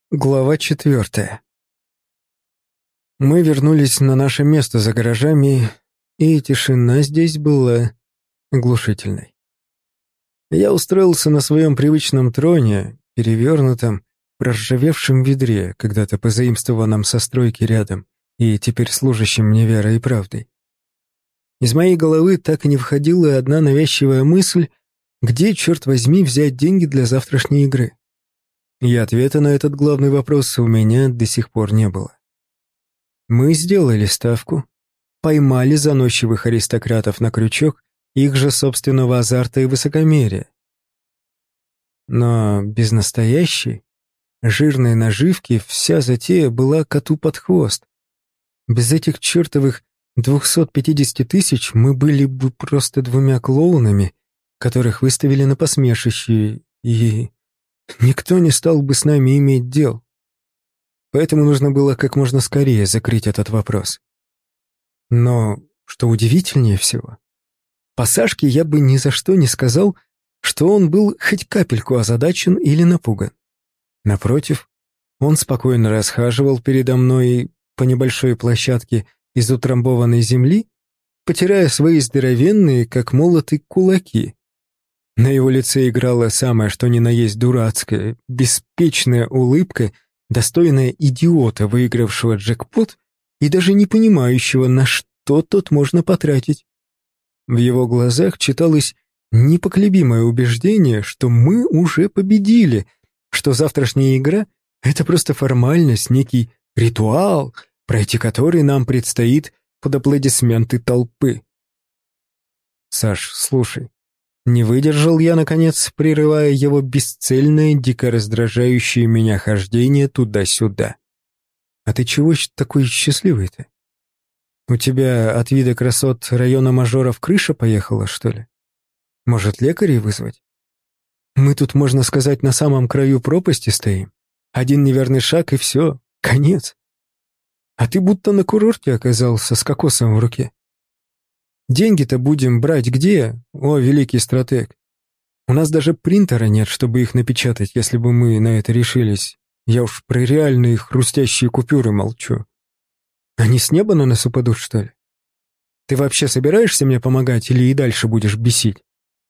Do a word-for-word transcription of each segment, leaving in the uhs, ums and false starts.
Глава четвертая. Мы вернулись на наше место за гаражами, и тишина здесь была оглушительной. Я устроился на своем привычном троне, перевернутом, проржавевшем ведре, когда-то позаимствованном со стройки рядом и теперь служащим мне верой и правдой. Из моей головы так и не входила одна навязчивая мысль, где, черт возьми, взять деньги для завтрашней игры. И ответа на этот главный вопрос у меня до сих пор не было. Мы сделали ставку, поймали заносчивых аристократов на крючок их же собственного азарта и высокомерия. Но без настоящей, жирной наживки вся затея была коту под хвост. Без этих чертовых двухсот пятидесяти тысяч мы были бы просто двумя клоунами, которых выставили на посмешище, и никто не стал бы с нами иметь дел. Поэтому нужно было как можно скорее закрыть этот вопрос. Но, что удивительнее всего, по Сашке я бы ни за что не сказал, что он был хоть капельку озадачен или напуган. Напротив, он спокойно расхаживал передо мной по небольшой площадке из утрамбованной земли, потирая свои здоровенные, как молоты, кулаки. На его лице играла самая что ни на есть дурацкая, беспечная улыбка, достойная идиота, выигравшего джекпот и даже не понимающего, на что тот можно потратить. В его глазах читалось непоколебимое убеждение, что мы уже победили, что завтрашняя игра — это просто формальность, некий ритуал, пройти который нам предстоит под аплодисменты толпы. «Саш, слушай». Не выдержал я, наконец, прерывая его бесцельное, дико раздражающее меня хождение туда-сюда. «А ты чего такой счастливый-то? У тебя от вида красот района мажоров крыша поехала, что ли? Может, лекарей вызвать? Мы тут, можно сказать, на самом краю пропасти стоим. Один неверный шаг, и все, конец. А ты будто на курорте оказался с кокосом в руке. Деньги-то будем брать где, о, великий стратег? У нас даже принтера нет, чтобы их напечатать, если бы мы на это решились. Я уж про реальные хрустящие купюры молчу. Они с неба на нас упадут, что ли? Ты вообще собираешься мне помогать или и дальше будешь бесить?»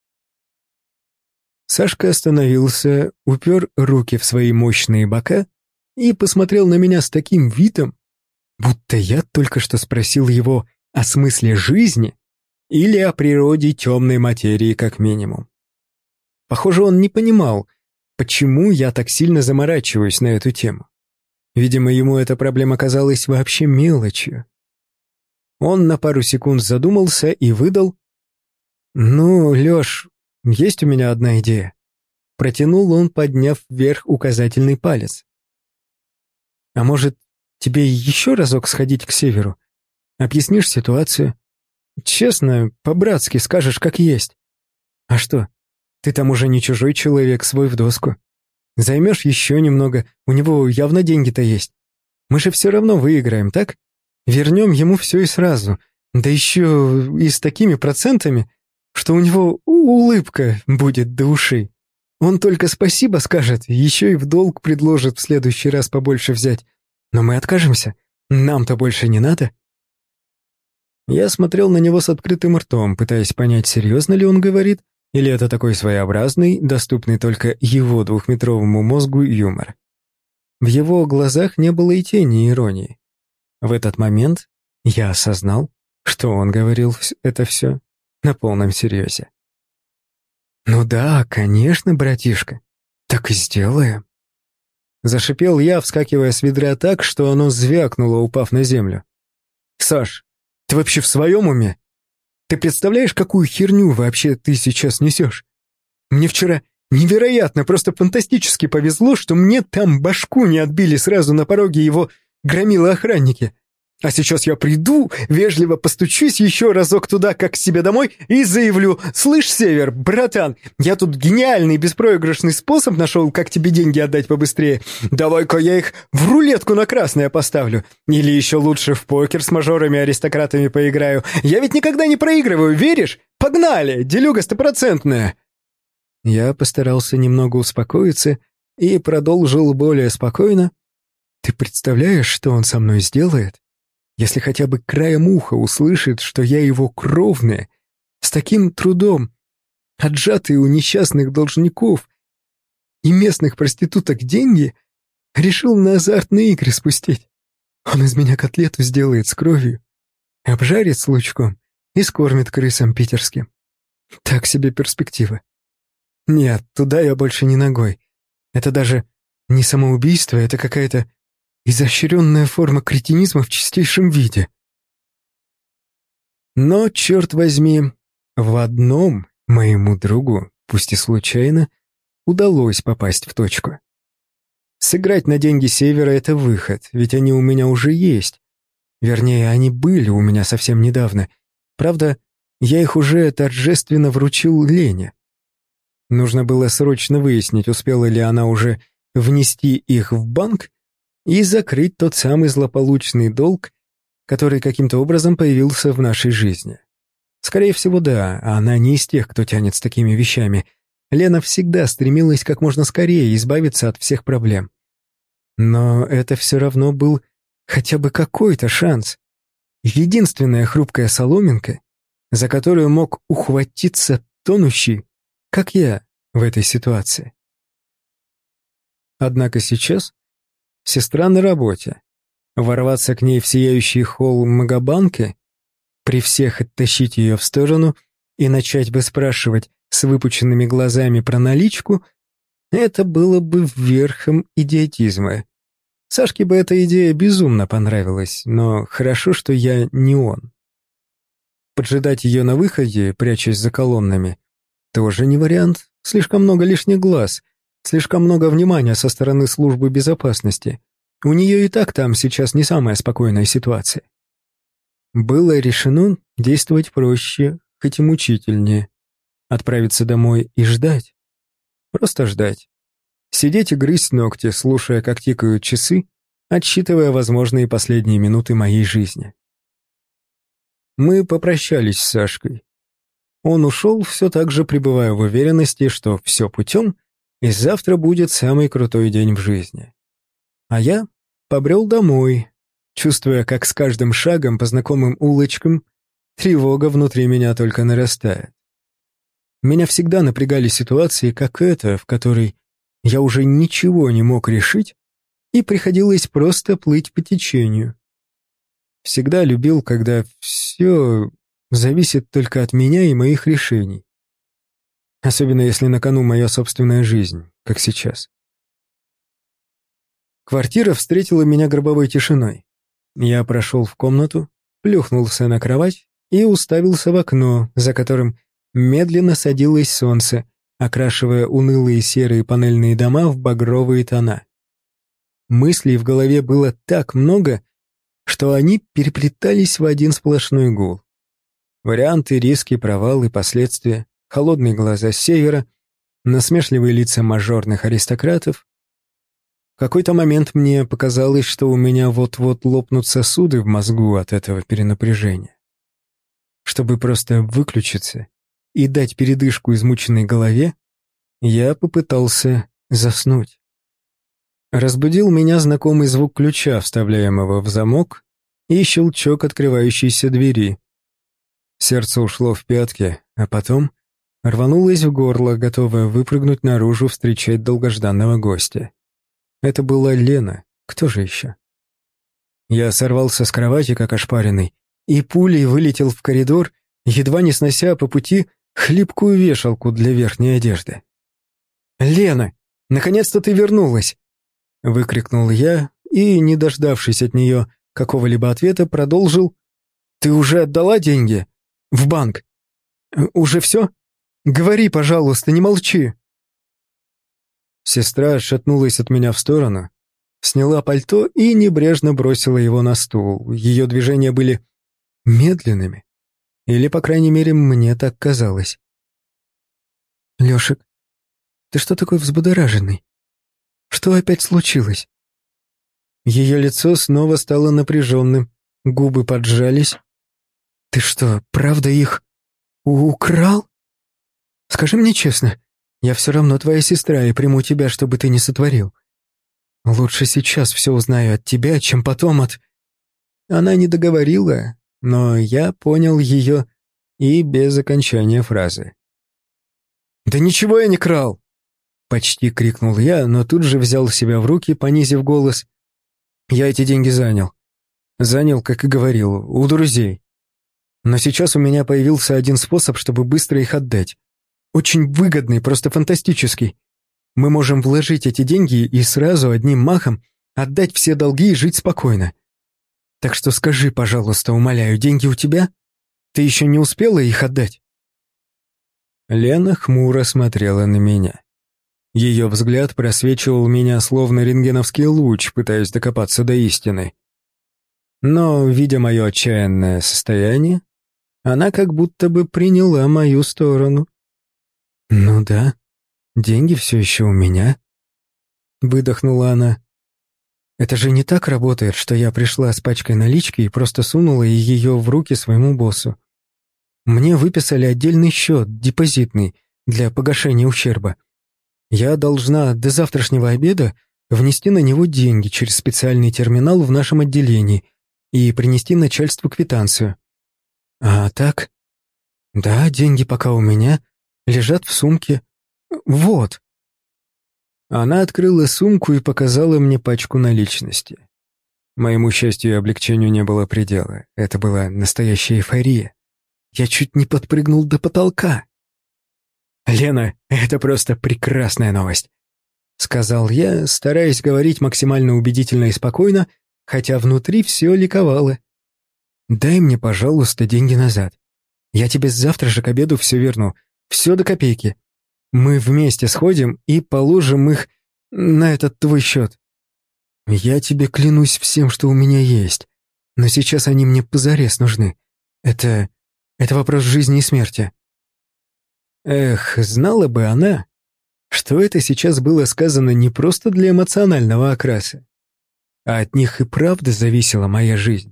Сашка остановился, упер руки в свои мощные бока и посмотрел на меня с таким видом, будто я только что спросил его о смысле жизни или о природе темной материи как минимум. Похоже, он не понимал, почему я так сильно заморачиваюсь на эту тему. Видимо, ему эта проблема казалась вообще мелочью. Он на пару секунд задумался и выдал: «Ну, Лёш, есть у меня одна идея». Протянул он, подняв вверх указательный палец. «А может, тебе еще разок сходить к северу? Объяснишь ситуацию? Честно, по-братски скажешь, как есть. А что, ты там уже не чужой человек, свой в доску. Займешь еще немного, у него явно деньги-то есть. Мы же все равно выиграем, так? Вернем ему все и сразу, да еще и с такими процентами, что у него улыбка будет до ушей. Он только спасибо скажет, еще и в долг предложит в следующий раз побольше взять. Но мы откажемся, нам-то больше не надо». Я смотрел на него с открытым ртом, пытаясь понять, серьезно ли он говорит, или это такой своеобразный, доступный только его двухметровому мозгу юмор. В его глазах не было и тени иронии. В этот момент я осознал, что он говорил это все на полном серьезе. «Ну да, конечно, братишка, так и сделаем». Зашипел я, вскакивая с ведра так, что оно звякнуло, упав на землю. «Саш, ты вообще в своем уме? Ты представляешь, какую херню вообще ты сейчас несешь? Мне вчера невероятно, просто фантастически повезло, что мне там башку не отбили сразу на пороге его громилы-охранники. А сейчас я приду, вежливо постучусь еще разок туда, как к себе домой, и заявлю: «Слышь, Север, братан, я тут гениальный беспроигрышный способ нашел, как тебе деньги отдать побыстрее. Давай-ка я их в рулетку на красное поставлю. Или еще лучше в покер с мажорами-аристократами поиграю. Я ведь никогда не проигрываю, веришь? Погнали, делюга стопроцентная». Я постарался немного успокоиться, и продолжил более спокойно. «Ты представляешь, что он со мной сделает, если хотя бы краем уха услышит, что я его кровная, с таким трудом, отжатые у несчастных должников и местных проституток деньги, решил на азартные игры спустить? Он из меня котлету сделает с кровью, обжарит с лучком и скормит крысам питерским. Так себе перспектива. Нет, туда я больше не ногой. Это даже не самоубийство, это какая-то изощренная форма кретинизма в чистейшем виде. Но, черт возьми, в одном моему другу, пусть и случайно, удалось попасть в точку. Сыграть на деньги Севера — это выход, ведь они у меня уже есть. Вернее, они были у меня совсем недавно. Правда, я их уже торжественно вручил Лене. Нужно было срочно выяснить, успела ли она уже внести их в банк и закрыть тот самый злополучный долг, который каким-то образом появился в нашей жизни. Скорее всего, да, она не из тех, кто тянет с такими вещами. Лена всегда стремилась как можно скорее избавиться от всех проблем. Но это все равно был хотя бы какой-то шанс. Единственная хрупкая соломинка, за которую мог ухватиться тонущий, как я, в этой ситуации. Однако сейчас сестра на работе. Ворваться к ней в сияющий холл Магобанка, при всех оттащить ее в сторону и начать бы спрашивать с выпученными глазами про наличку, это было бы верхом идиотизма. Сашке бы эта идея безумно понравилась, но хорошо, что я не он. Поджидать ее на выходе, прячась за колоннами, тоже не вариант. Слишком много лишних глаз, слишком много внимания со стороны службы безопасности. У нее и так там сейчас не самая спокойная ситуация. Было решено действовать проще, хоть и мучительнее. Отправиться домой и ждать. Просто ждать. Сидеть и грызть ногти, слушая, как тикают часы, отсчитывая возможные последние минуты моей жизни. Мы попрощались с Сашкой. Он ушел, все так же пребывая в уверенности, что все путем, и завтра будет самый крутой день в жизни. А я побрел домой, чувствуя, как с каждым шагом по знакомым улочкам тревога внутри меня только нарастает. Меня всегда напрягали ситуации, как эта, в которой я уже ничего не мог решить, и приходилось просто плыть по течению. Всегда любил, когда все зависит только от меня и моих решений. Особенно если на кону моя собственная жизнь, как сейчас. Квартира встретила меня гробовой тишиной. Я прошел в комнату, плюхнулся на кровать и уставился в окно, за которым медленно садилось солнце, окрашивая унылые серые панельные дома в багровые тона. Мыслей в голове было так много, что они переплетались в один сплошной гул. Варианты, риски, провалы, последствия, холодные глаза Севера, насмешливые лица мажорных аристократов. В какой-то момент мне показалось, что у меня вот-вот лопнут сосуды в мозгу от этого перенапряжения. Чтобы просто выключиться и дать передышку измученной голове, я попытался заснуть. Разбудил меня знакомый звук ключа, вставляемого в замок, и щелчок открывающейся двери. Сердце ушло в пятки, а потом рванулось в горло, готовое выпрыгнуть наружу встречать долгожданного гостя. Это была Лена, кто же еще? Я сорвался с кровати, как ошпаренный, и пулей вылетел в коридор, едва не снося по пути хлипкую вешалку для верхней одежды. «Лена, наконец-то ты вернулась!» — выкрикнул я и, не дождавшись от нее какого-либо ответа, продолжил. «Ты уже отдала деньги? В банк? Уже все? Говори, пожалуйста, не молчи!» Сестра отшатнулась от меня в сторону, сняла пальто и небрежно бросила его на стул. Ее движения были медленными, или, по крайней мере, мне так казалось. «Лешек, ты что такой взбудораженный? Что опять случилось?» Ее лицо снова стало напряженным, губы поджались. «Ты что, правда их украл? Скажи мне честно, Я все равно твоя сестра и приму тебя, что бы ты ни сотворил. Лучше сейчас все узнаю от тебя, чем потом от...» Она не договорила, но я понял ее и без окончания фразы. «Да ничего я не крал!» Почти крикнул я, но тут же взял себя в руки, понизив голос. «Я эти деньги занял. Занял, как и говорил, у друзей. Но сейчас у меня появился один способ, чтобы быстро их отдать. Очень выгодный, просто фантастический. Мы можем вложить эти деньги и сразу одним махом отдать все долги и жить спокойно. Так что скажи, пожалуйста, умоляю, деньги у тебя? Ты еще не успела их отдать?» Лена хмуро смотрела на меня. Ее взгляд просвечивал меня словно рентгеновский луч, пытаясь докопаться до истины. Но, видя мое отчаянное состояние, она как будто бы приняла мою сторону. «Ну да, деньги все еще у меня», — выдохнула она. «Это же не так работает, что я пришла с пачкой налички и просто сунула ее в руки своему боссу. Мне выписали отдельный счет, депозитный, для погашения ущерба. Я должна до завтрашнего обеда внести на него деньги через специальный терминал в нашем отделении и принести начальству квитанцию. А так? Да, деньги пока у меня, лежат в сумке. Вот». Она открыла сумку и показала мне пачку наличности. Моему счастью и облегчению не было предела. Это была настоящая эйфория. Я чуть не подпрыгнул до потолка. «Лена, это просто прекрасная новость», — сказал я, стараясь говорить максимально убедительно и спокойно, хотя внутри все ликовало. «Дай мне, пожалуйста, деньги назад. Я тебе завтра же к обеду все верну, все до копейки. Мы вместе сходим и положим их на этот твой счет. Я тебе клянусь всем, что у меня есть, но сейчас они мне позарез нужны. Это... это вопрос жизни и смерти». Эх, знала бы она, что это сейчас было сказано не просто для эмоционального окраса, а от них и правда зависела моя жизнь.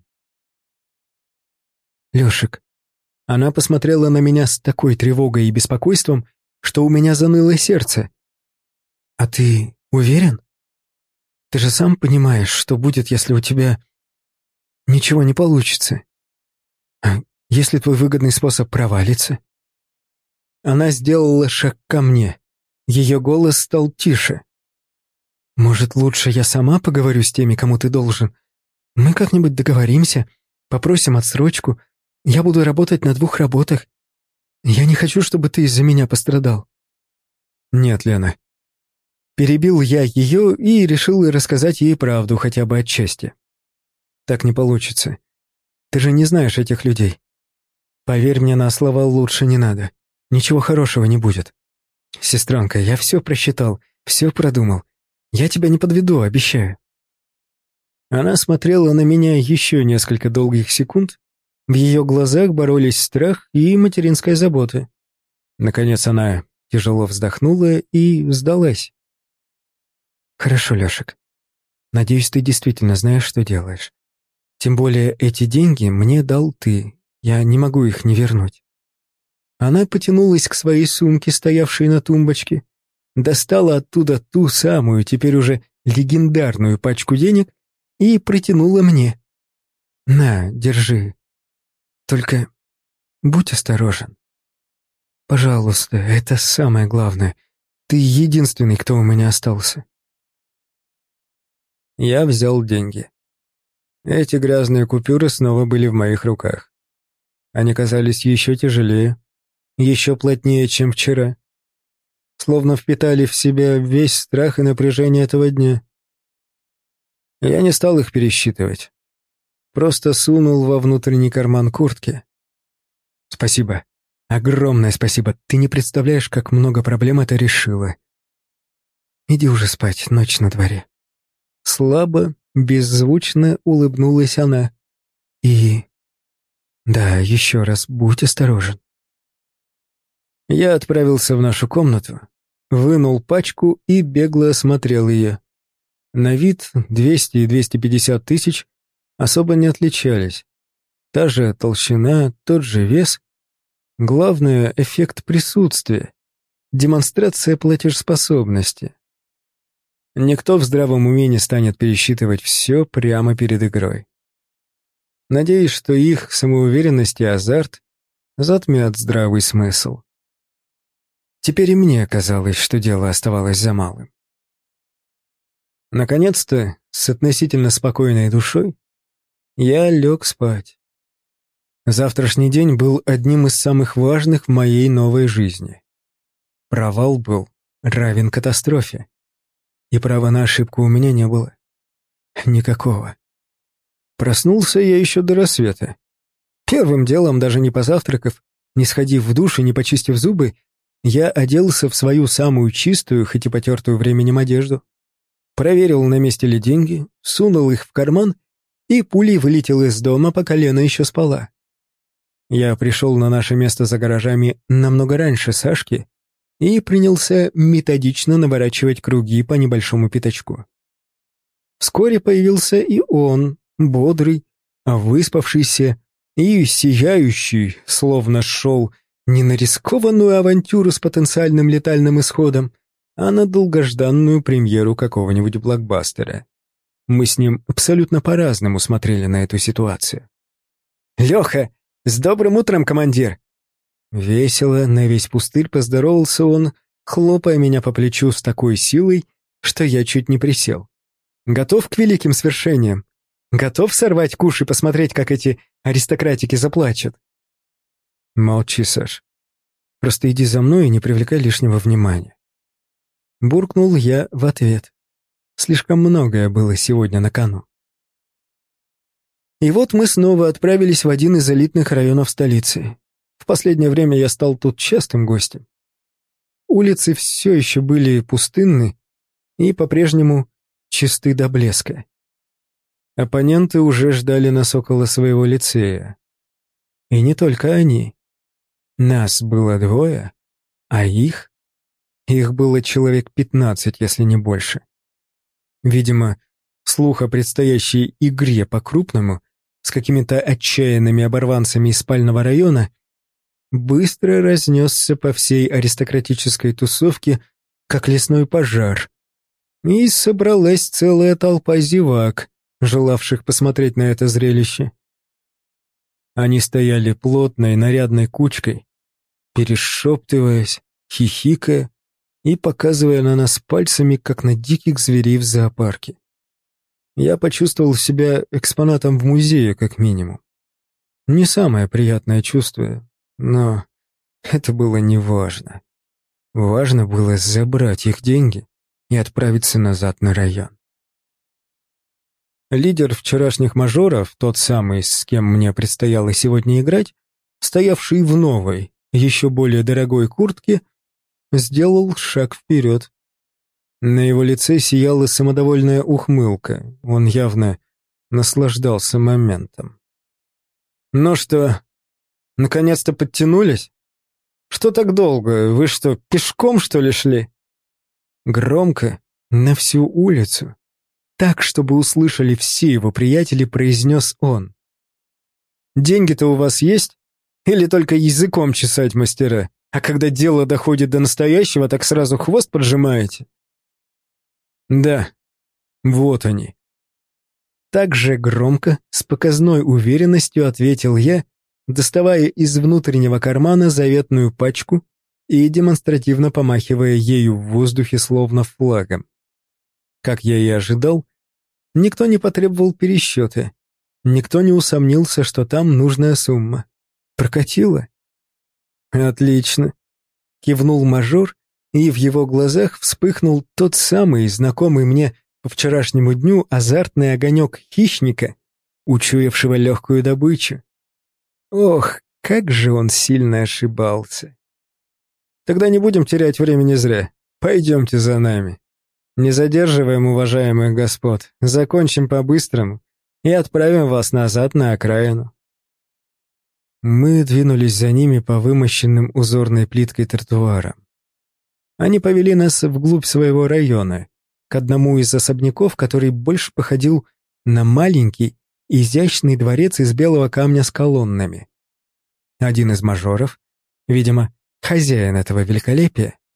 «Лешек». Она посмотрела на меня с такой тревогой и беспокойством, что у меня заныло сердце. «А ты уверен? Ты же сам понимаешь, что будет, если у тебя ничего не получится. А если твой выгодный способ провалится?» Она сделала шаг ко мне. Ее голос стал тише. «Может, лучше я сама поговорю с теми, кому ты должен? Мы как-нибудь договоримся, попросим отсрочку. Я буду работать на двух работах. Я не хочу, чтобы ты из-за меня пострадал». «Нет, Лена». Перебил я ее и решил рассказать ей правду хотя бы отчасти. «Так не получится. Ты же не знаешь этих людей. Поверь мне на слова, лучше не надо. Ничего хорошего не будет. Сестренка, я все просчитал, все продумал. Я тебя не подведу, обещаю». Она смотрела на меня еще несколько долгих секунд. В ее глазах боролись страх и материнская забота. Наконец она тяжело вздохнула и сдалась. «Хорошо, Лешек. Надеюсь, ты действительно знаешь, что делаешь. Тем более эти деньги мне дал ты. Я не могу их не вернуть». Она потянулась к своей сумке, стоявшей на тумбочке, достала оттуда ту самую, теперь уже легендарную пачку денег и протянула мне. «На, держи. Только будь осторожен. Пожалуйста, это самое главное. Ты единственный, кто у меня остался». Я взял деньги. Эти грязные купюры снова были в моих руках. Они казались еще тяжелее, еще плотнее, чем вчера. Словно впитали в себя весь страх и напряжение этого дня. Я не стал их пересчитывать. Просто сунул во внутренний карман куртки. «Спасибо. Огромное спасибо. Ты не представляешь, как много проблем это решило. Иди уже спать, ночь на дворе». Слабо, беззвучно улыбнулась она. «И... да, еще раз будь осторожен». Я отправился в нашу комнату, вынул пачку и бегло осмотрел ее. На вид двести и двести пятьдесят тысяч особо не отличались. Та же толщина, тот же вес. Главное — эффект присутствия. демонстрация платежеспособности. Никто в здравом уме не станет пересчитывать все прямо перед игрой. Надеюсь, что их самоуверенность и азарт затмят здравый смысл. Теперь и мне казалось, что дело оставалось за малым. Наконец-то, с относительно спокойной душой, я лег спать. Завтрашний день был одним из самых важных в моей новой жизни. Провал был равен катастрофе. И права на ошибку у меня не было. Никакого. Проснулся я еще до рассвета. Первым делом, даже не позавтракав, не сходив в душ и не почистив зубы, я оделся в свою самую чистую, хоть и потертую временем одежду, проверил, на месте ли деньги, сунул их в карман и пулей вылетел из дома, пока Лена еще спала. Я пришел на наше место за гаражами намного раньше Сашки и принялся методично наворачивать круги по небольшому пятачку. Вскоре появился и он, бодрый, выспавшийся и сияющий, словно шел не на рискованную авантюру с потенциальным летальным исходом, а на долгожданную премьеру какого-нибудь блокбастера. Мы с ним абсолютно по-разному смотрели на эту ситуацию. «Леха, с добрым утром, командир!» Весело, на весь пустырь поздоровался он, хлопая меня по плечу с такой силой, что я чуть не присел. «Готов к великим свершениям? Готов сорвать куш и посмотреть, как эти аристократики заплачут?» «Молчи, Саш. Просто иди за мной и не привлекай лишнего внимания». Буркнул я в ответ. Слишком многое было сегодня на кону. И вот мы снова отправились в один из элитных районов столицы. В последнее время я стал тут частым гостем. Улицы все еще были пустынны и по-прежнему чисты до блеска. Оппоненты уже ждали нас около своего лицея. И не только они. Нас было двое, а их... Их было человек пятнадцать, если не больше. Видимо, слух о предстоящей игре по-крупному с какими-то отчаянными оборванцами из спального района быстро разнесся по всей аристократической тусовке, как лесной пожар. И собралась целая толпа зевак, желавших посмотреть на это зрелище. Они стояли плотной, нарядной кучкой, перешептываясь, хихикая и показывая на нас пальцами, как на диких зверей в зоопарке. Я почувствовал себя экспонатом в музее, как минимум. Не самое приятное чувство, но это было не важно. Важно было забрать их деньги и отправиться назад на район. Лидер вчерашних мажоров, тот самый, с кем мне предстояло сегодня играть, стоявший в новой, еще более дорогой куртке, сделал шаг вперед. На его лице сияла самодовольная ухмылка, он явно наслаждался моментом. «Ну что, наконец-то подтянулись? Что так долго? Вы что, пешком, что ли, шли?» Громко, на всю улицу, так, чтобы услышали все его приятели, произнес он. «Деньги-то у вас есть? Или только языком чесать мастера? А когда дело доходит до настоящего, так сразу хвост поджимаете?» «Да, вот они». Так же громко, с показной уверенностью ответил я, доставая из внутреннего кармана заветную пачку и демонстративно помахивая ею в воздухе словно флагом. Как я и ожидал, никто не потребовал пересчета, никто не усомнился, что там нужная сумма. Прокатило? «Отлично», — кивнул мажор, и в его глазах вспыхнул тот самый, знакомый мне по вчерашнему дню, азартный огонек хищника, учуявшего легкую добычу. Ох, как же он сильно ошибался. «Тогда не будем терять времени зря. Пойдемте за нами. Не задерживаем уважаемых господ, закончим по-быстрому и отправим вас назад на окраину». Мы двинулись за ними по вымощенным узорной плиткой тротуарам. Они повели нас вглубь своего района, к одному из особняков, который больше походил на маленький, изящный дворец из белого камня с колоннами. Один из мажоров, видимо, хозяин этого великолепия,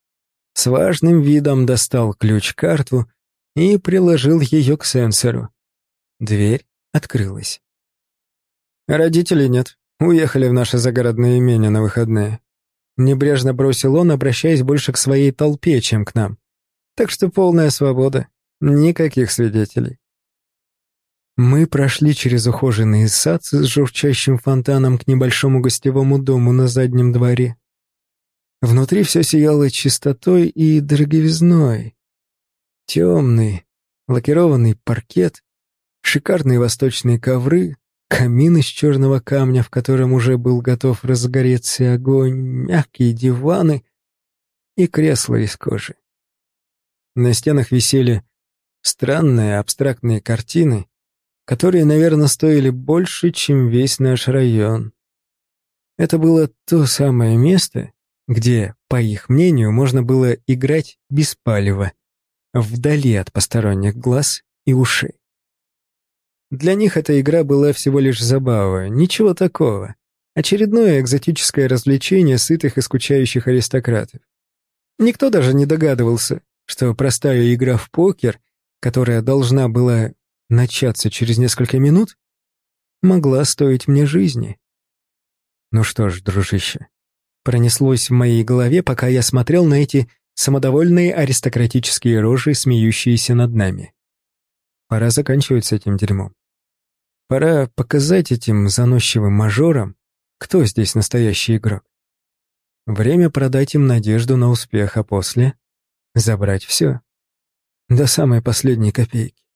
С важным видом достал ключ-карту и приложил ее к сенсору. Дверь открылась. «Родителей нет. Уехали в наше загородное имение на выходные». Небрежно бросил он, обращаясь больше к своей толпе, чем к нам. «Так что полная свобода. Никаких свидетелей». Мы прошли через ухоженный сад с журчащим фонтаном к небольшому гостевому дому на заднем дворе. Внутри все сияло чистотой и дороговизной. Темный, лакированный паркет, шикарные восточные ковры, камин из черного камня, в котором уже был готов разгореться огонь, мягкие диваны и кресла из кожи. На стенах висели странные абстрактные картины, которые, наверное, стоили больше, чем весь наш район. Это было то самое место, где, по их мнению, можно было играть без палева, вдали от посторонних глаз и ушей. Для них эта игра была всего лишь забава, ничего такого. Очередное экзотическое развлечение сытых и скучающих аристократов. Никто даже не догадывался, что простая игра в покер, которая должна была начаться через несколько минут, могла стоить мне жизни. Ну что ж, дружище, пронеслось в моей голове, пока я смотрел на эти самодовольные аристократические рожи, смеющиеся над нами. Пора заканчивать с этим дерьмом. Пора показать этим заносчивым мажорам, кто здесь настоящий игрок. Время продать им надежду на успех, а после забрать все. До самой последней копейки.